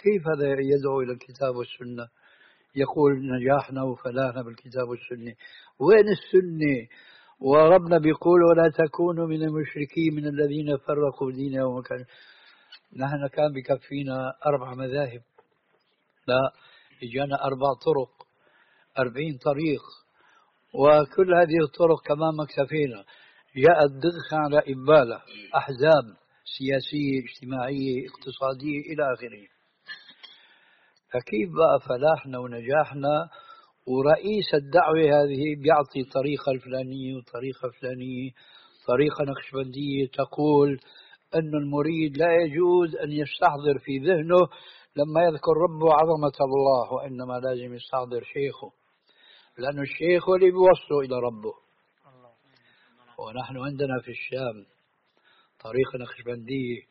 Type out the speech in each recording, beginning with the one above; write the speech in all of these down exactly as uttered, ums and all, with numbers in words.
كيف هذا يدعو إلى الكتاب والسنة؟ يقول نجاحنا وفلاحنا بالكتاب والسنة. وين السنة؟ وربنا بيقول ولا تكونوا من المشركين من الذين فرقوا دينهم وكان. نحن كان بكفينا أربع مذاهب، لا، إجانا أربع طرق، أربعين طريق، وكل هذه الطرق كمان ما اكتفينا، جاءت ضغط على إبالة أحزاب سياسية اجتماعية اقتصادية إلى آخره. فكيف بقى فلاحنا ونجاحنا ورئيس الدعوة هذه بيعطي طريقة الفلانية وطريقة فلانية، طريقة نقشبندية تقول أن المريد لا يجوز أن يستحضر في ذهنه لما يذكر ربه عظمة الله، وإنما لازم يستحضر شيخه، لأن الشيخ هو اللي بيوصله إلى ربه. ونحن عندنا في الشام طريقة نقشبندية،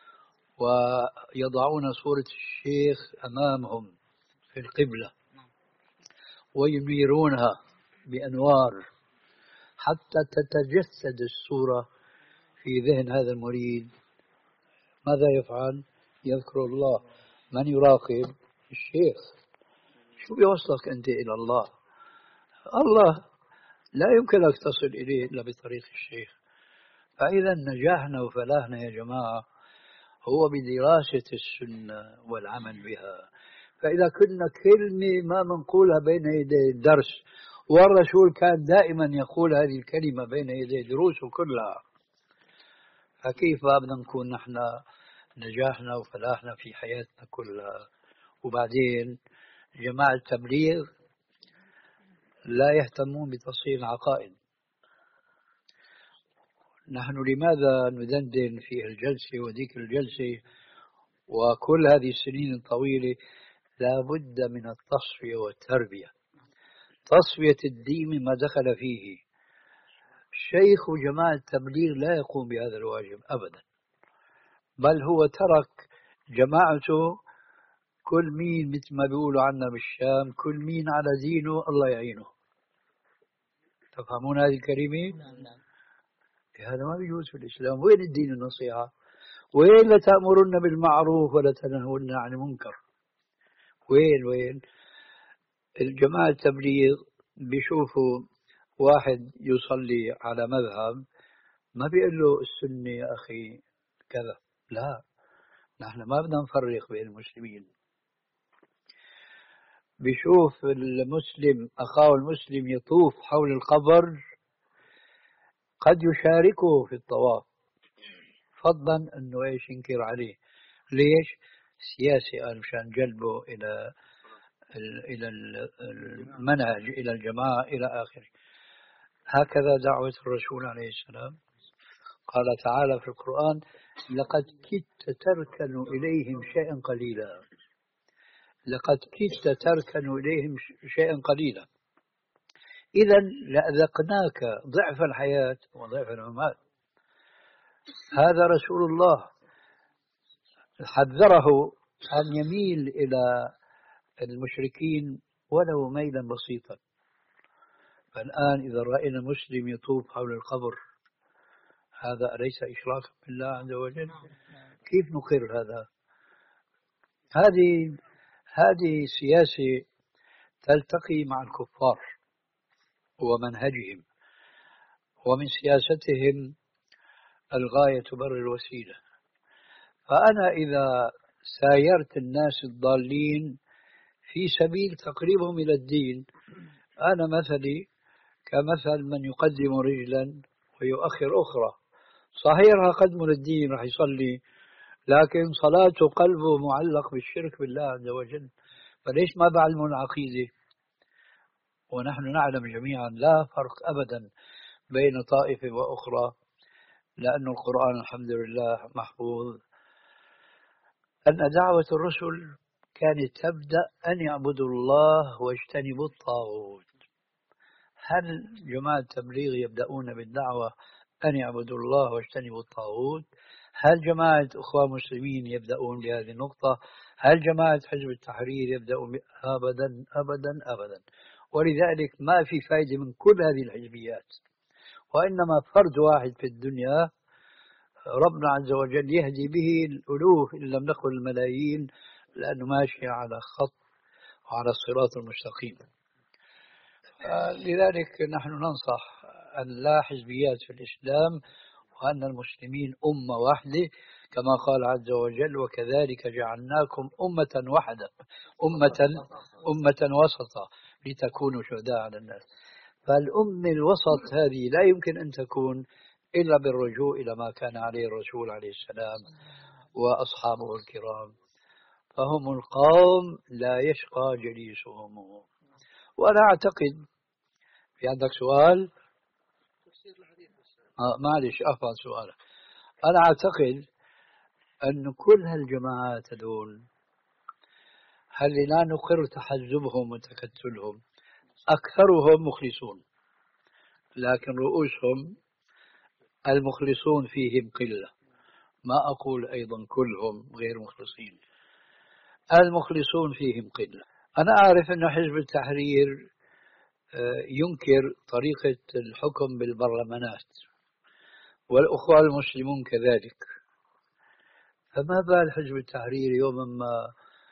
ويضعون صورة الشيخ أمامهم في القبلة وينيرونها بأنوار حتى تتجسد الصورة في ذهن هذا المريد. ماذا يفعل؟ يذكر الله. من يراقب؟ الشيخ. شو بيوصلك أنت إلى الله؟ الله لا يمكنك تصل إليه إلا بطريق الشيخ. فإذا نجاحنا وفلاحنا يا جماعة هو بدراسة السنة والعمل بها. فإذا كنا كلمة ما منقولها بين يدي الدرس، والرسول كان دائما يقول هذه الكلمة بين يدي دروسه كلها، فكيف بدنا نكون نحن نجاحنا وفلاحنا في حياتنا كلها؟ وبعدين جماعة التبليغ لا يهتمون بتصحيح العقائد. نحن لماذا ندندن في الجلسة وذيك الجلسة وكل هذه السنين الطويلة؟ لا بد من التصفية والتربية، تصفية الدين ما دخل فيه. شيخ جماعة التبليغ لا يقوم بهذا الواجب أبدا، بل هو ترك جماعته كل مين مثل ما بيقولوا عنا بالشام كل مين على دينه الله يعينه. تفهمون هذه الكلمة؟ نعم نعم. هذا ما بيجوز في الإسلام. وين الدين النصيحة؟ وين لا تأمرن بالمعروف ولا تنهون عن المنكر؟ وين وين الجماعة التبليغ بيشوفوا واحد يصلي على مذهب ما بيقول له السنة يا أخي كذا، لا، نحن ما بدنا نفرق بين المسلمين. بيشوف المسلم أخاه المسلم يطوف حول القبر قد يشاركه في الطواف، فضلا أنه إيش ينكر عليه. ليش؟ سياسي، قال مشان جلبه إلى إلى المنهج، إلى الجماعة، إلى آخره. هكذا دعوة الرسول عليه السلام. قال تعالى في القرآن لقد كدت تركن إليهم شيئا قليلا، لقد كدت تركن إليهم شيئا قليلا. إذا لأذقناك ضعف الحياة وضعف الممات. هذا رسول الله حذره أن يميل إلى المشركين ولو ميلا بسيطا. فالآن إذا رأينا مسلم يطوف حول القبر، هذا أليس إشراكا بالله عز وجل؟ كيف نقر هذا؟ هذه هذه سياسة تلتقي مع الكفار ومنهجهم، ومن سياستهم الغاية تبرر الوسيلة. فأنا إذا سايرت الناس الضالين في سبيل تقريبهم إلى الدين، أنا مثلي كمثل من يقدم رجلا ويؤخر أخرى. صحيح قدم للدين راح يصلي، لكن صلاته قلبه معلق بالشرك بالله عز وجل، فليش ما بعلمه العقيدة؟ ونحن نعلم جميعا لا فرق أبدا بين طائفة وأخرى، لأن القرآن الحمد لله محفوظ. أن دعوة الرسل كانت تبدأ أن يعبدوا الله واجتنبوا الطاغوت. هل جماعة التبليغ يبدأون بالدعوة أن يعبدوا الله واجتنبوا الطاغوت؟ هل جماعة أخوة مسلمين يبدأون بهذه النقطة؟ هل جماعة حزب التحرير يبدأون ب... أبدا أبدا أبدا. ولذلك ما في فائدة من كل هذه الحزبيات، وإنما فرد واحد في الدنيا ربنا عز وجل يهدي به الألوف إن لم نقل الملايين لأنه ماشي على خط وعلى الصراط المستقيم. لذلك نحن ننصح أن لا حزبيات في الإسلام، وأن المسلمين أمة واحدة كما قال عز وجل: وكذلك جعلناكم أمة واحدة أمة أمة وسطا لتكونوا شهداء على الناس. فالأمة الوسط هذه لا يمكن أن تكون إلا بالرجوع إلى ما كان عليه الرسول عليه السلام وأصحابه الكرام، فهم القوم لا يشقى جليسهم. وأنا أعتقد، في عندك سؤال؟ آه معلش أفضل سؤالك. أنا أعتقد أن كل هالجماعات هذول هل لا نقر تحزبهم وتكتلهم، أكثرهم مخلصون، لكن رؤوسهم المخلصون فيهم قلة. ما أقول أيضا كلهم غير مخلصين، المخلصون فيهم قلة. أنا أعرف أن حزب التحرير ينكر طريقة الحكم بالبرلمانات، والأخوة المسلمون كذلك. فما بال حزب التحرير يوم ما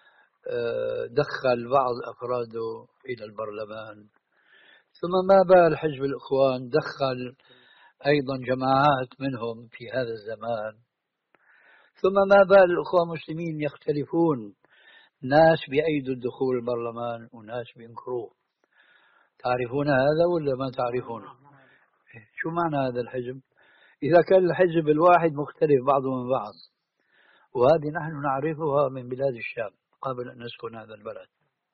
دخل بعض أفراده إلى البرلمان، ثم ما بال حزب الإخوان دخل أيضا جماعات منهم في هذا الزمان، ثم ما بال الأخوة المسلمين يختلفون، ناس بأيدوا الدخول البرلمان وناس بينكروه. تعرفون هذا ولا ما تعرفونه؟ شو معنى هذا الحزب؟ إذا كان الحزب الواحد مختلف بعضه من بعض، وهذه نحن نعرفها من بلاد الشام قبل أن نسكن هذا البلد.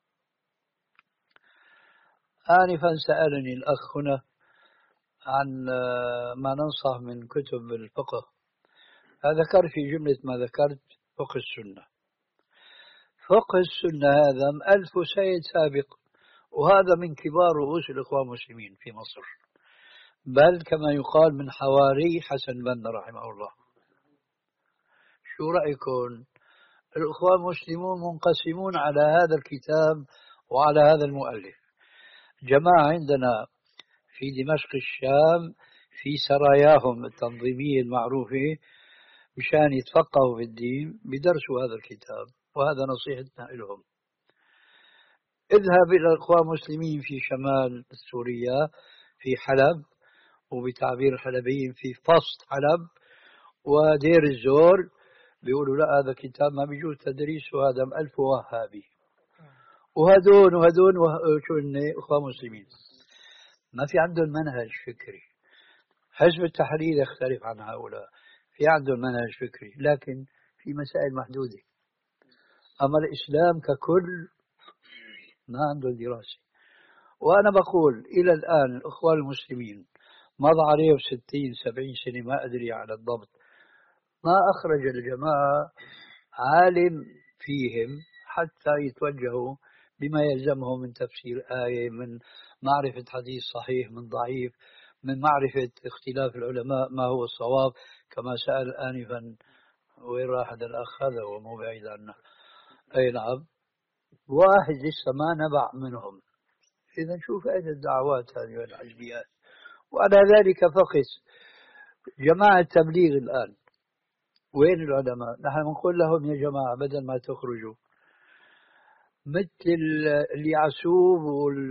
آنفا سألني الأخ هنا عن ما ننصح من كتب الفقه، ذكر في جملة ما ذكرت فقه السنة. فقه السنة هذا مؤلف سيد سابق، وهذا من كبار رؤوس الإخوان المسلمين في مصر، بل كما يقال من حواري حسن بنا رحمه الله. شو رأيكم؟ الإخوان المسلمون منقسمون على هذا الكتاب وعلى هذا المؤلف. جماعة عندنا في دمشق الشام في سراياهم التنظيمية المعروفة مشان يتفقهوا في الدين بدرسوا هذا الكتاب، وهذا نصيحتنا لهم. اذهب إلى الإخوان المسلمين في شمال سوريا في حلب، وبتعبير الحلبيين في فسط حلب ودير الزور، بيقولوا لا هذا كتاب ما بيجوز تدريسه، هذا مؤلف وهابي. وهدون وهدون شو هن إخوان مسلمين ما في عندهم منهج فكري. حزب التحرير يختلف عن هؤلاء، في عندهم منهج فكري لكن في مسائل محدودة. أما الإسلام ككل ما عنده دراسة. وأنا بقول إلى الآن الإخوان المسلمين مضى عليهم ستين سبعين سنة، ما أدري على الضبط، ما أخرج الجماعة عالم فيهم حتى يتوجهوا بما يلزمهم من تفسير آية، من معرفة حديث صحيح من ضعيف، من معرفة اختلاف العلماء ما هو الصواب. كما سأل آنفا وين راح هذا الأخ، هذا هو مو بعيد عنه. أي نعم، واحد لسه ما نبع منهم. إذا شوف أين الدعوات هذه والحزبيات. وعلى ذلك فقس جماعة التبليغ الآن، وين العلماء؟ نحن نقول لهم يا جماعة بدل ما تخرجوا مثل اليعسوب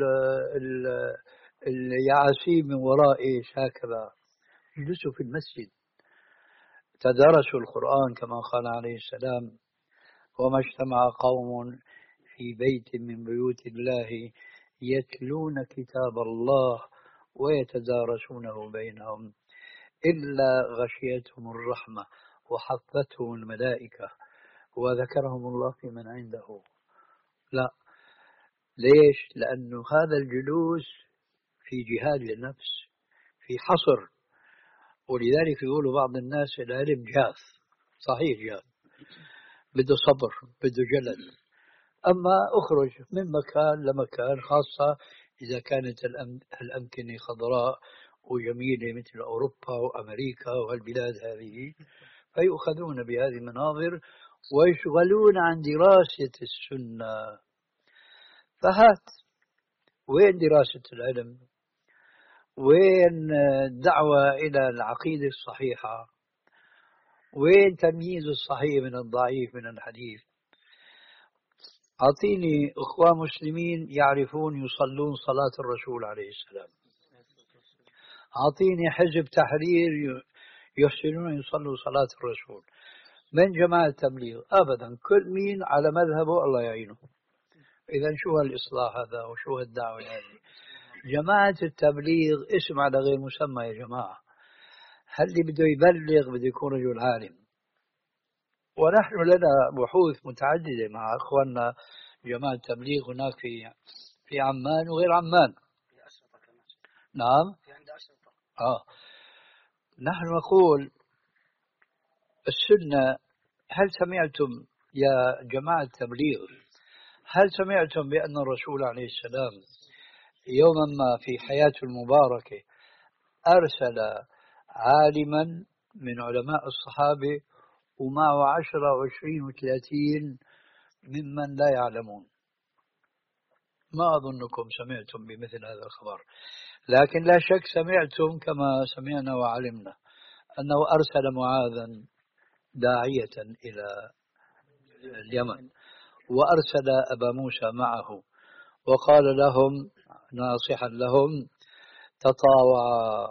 واليعاسيب من وراء إيش هكذا، يجلسوا في المسجد تدارسوا القرآن كما قال عليه السلام: وما اجتمع قوم في بيت من بيوت الله يتلون كتاب الله ويتدارسونه بينهم إلا غشيتهم الرحمة وحفتهم الملائكة وذكرهم الله في من عنده. لا، ليش؟ لأنه هذا الجلوس في جهاد للنفس، في حصر. ولذلك يقولوا بعض الناس العلم جاف، صحيح جاف، بده صبر بده جلد. أما أخرج من مكان لمكان، خاصة إذا كانت الأمكنة خضراء وجميلة مثل أوروبا وأمريكا والبلاد هذه، فيؤخذون بهذه المناظر ويشغلون عن دراسة السنة. فهات وين دراسة العلم؟ وين الدعوة إلى العقيدة الصحيحة؟ وين تمييز الصحيح من الضعيف من الحديث؟ أعطيني إخوان مسلمين يعرفون يصلون صلاة الرسول عليه السلام. أعطيني حزب تحرير يحسنون يصلوا صلاة الرسول. من جماعة التبليغ أبدا، كل مين على مذهبه الله يعينه. إذا شو هالإصلاح هذا وشو هالدعوة هذه؟ جماعة التبليغ اسم على غير مسمى يا جماعة. هل اللي بده يبلغ بده يكون رجل عالم، ونحن لنا بحوث متعددة مع أخواننا جماعة التبليغ هناك في في عمان وغير عمان. نعم. آه. نحن نقول السنة. هل سمعتم يا جماعة التبليغ، هل سمعتم بأن الرسول عليه السلام يوما ما في حياته المباركة أرسل عالما من علماء الصحابة ومعه عشرة وعشرين وثلاثين ممن لا يعلمون؟ ما أظنكم سمعتم بمثل هذا الخبر، لكن لا شك سمعتم كما سمعنا وعلمنا أنه أرسل معاذا داعية إلى اليمن، وأرسل أبا موسى معه وقال لهم ناصحا لهم: تطاوعا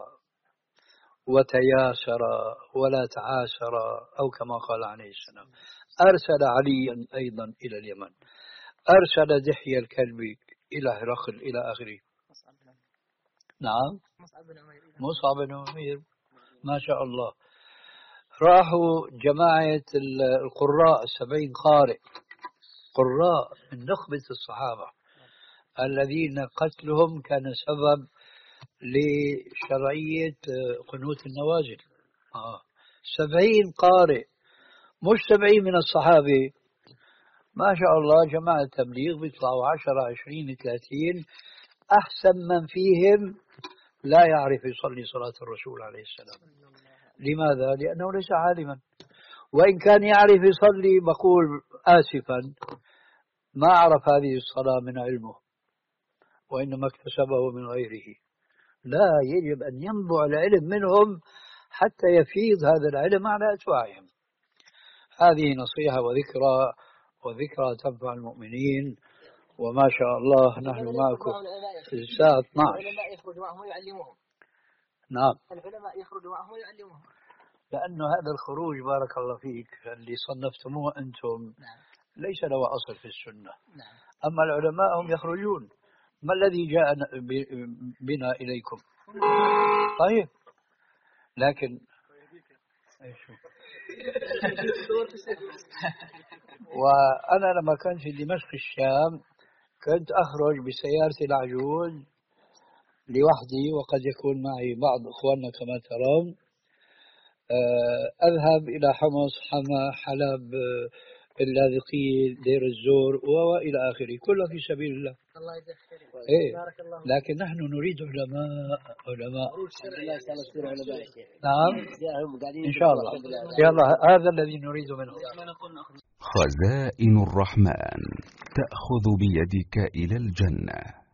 وتياسرا ولا تعاسرا، أو كما قال عليه السلام. أرسل عليا أيضا إلى اليمن، أرسل دحية الكلبي إلى هرقل إلى آخره. نعم، مصعب بن عمير ما شاء الله. راحوا جماعة القراء السبعين قارئ، قراء من نخبة الصحابة الذين قتلهم كان سبب لشرعية قنوت النوازل. آه. سبعين قارئ، مش سبعين من الصحابة. ما شاء الله جماعة التبليغ بيطلعوا عشرة عشرين ثلاثين، أحسن من فيهم لا يعرف يصلي صلاة الرسول عليه السلام. لماذا؟ لأنه ليس عالما، وإن كان يعرف يصلي بقول آسفا ما عرف هذه الصلاة من علمه، وإنما اكتسبه من غيره. لا، يجب أن ينبع العلم منهم حتى يفيض هذا العلم على أتباعهم. هذه نصيحة وذكرى، وذكرى تنفع المؤمنين. وما شاء الله نحن معكم في الساعة اثنعش. العلماء يخرجوا معهم ويعلموهم. نعم، العلماء يخرجوا معهم ويعلموهم، لأنه هذا الخروج بارك الله فيك اللي صنفتموه أنتم نعم. ليس له أصل في السنة. نعم. أما العلماء هم يخرجون. ما الذي جاء بنا إليكم؟ طيب، لكن وأنا لما كنت في دمشق الشام كنت أخرج بسيارتي العجوز لوحدي، وقد يكون معي بعض إخواننا كما ترون. أذهب إلى حمص، حما، حلب، اللاذقية، دير الزور وإلى آخره، كله في سبيل الله. الله يجزاك خير. إيه. لكن نحن نريد علماء علماء. نعم إن شاء الله. يلا هذا الذي نريد منه. خزائن الرحمن تأخذ بيدك إلى الجنة.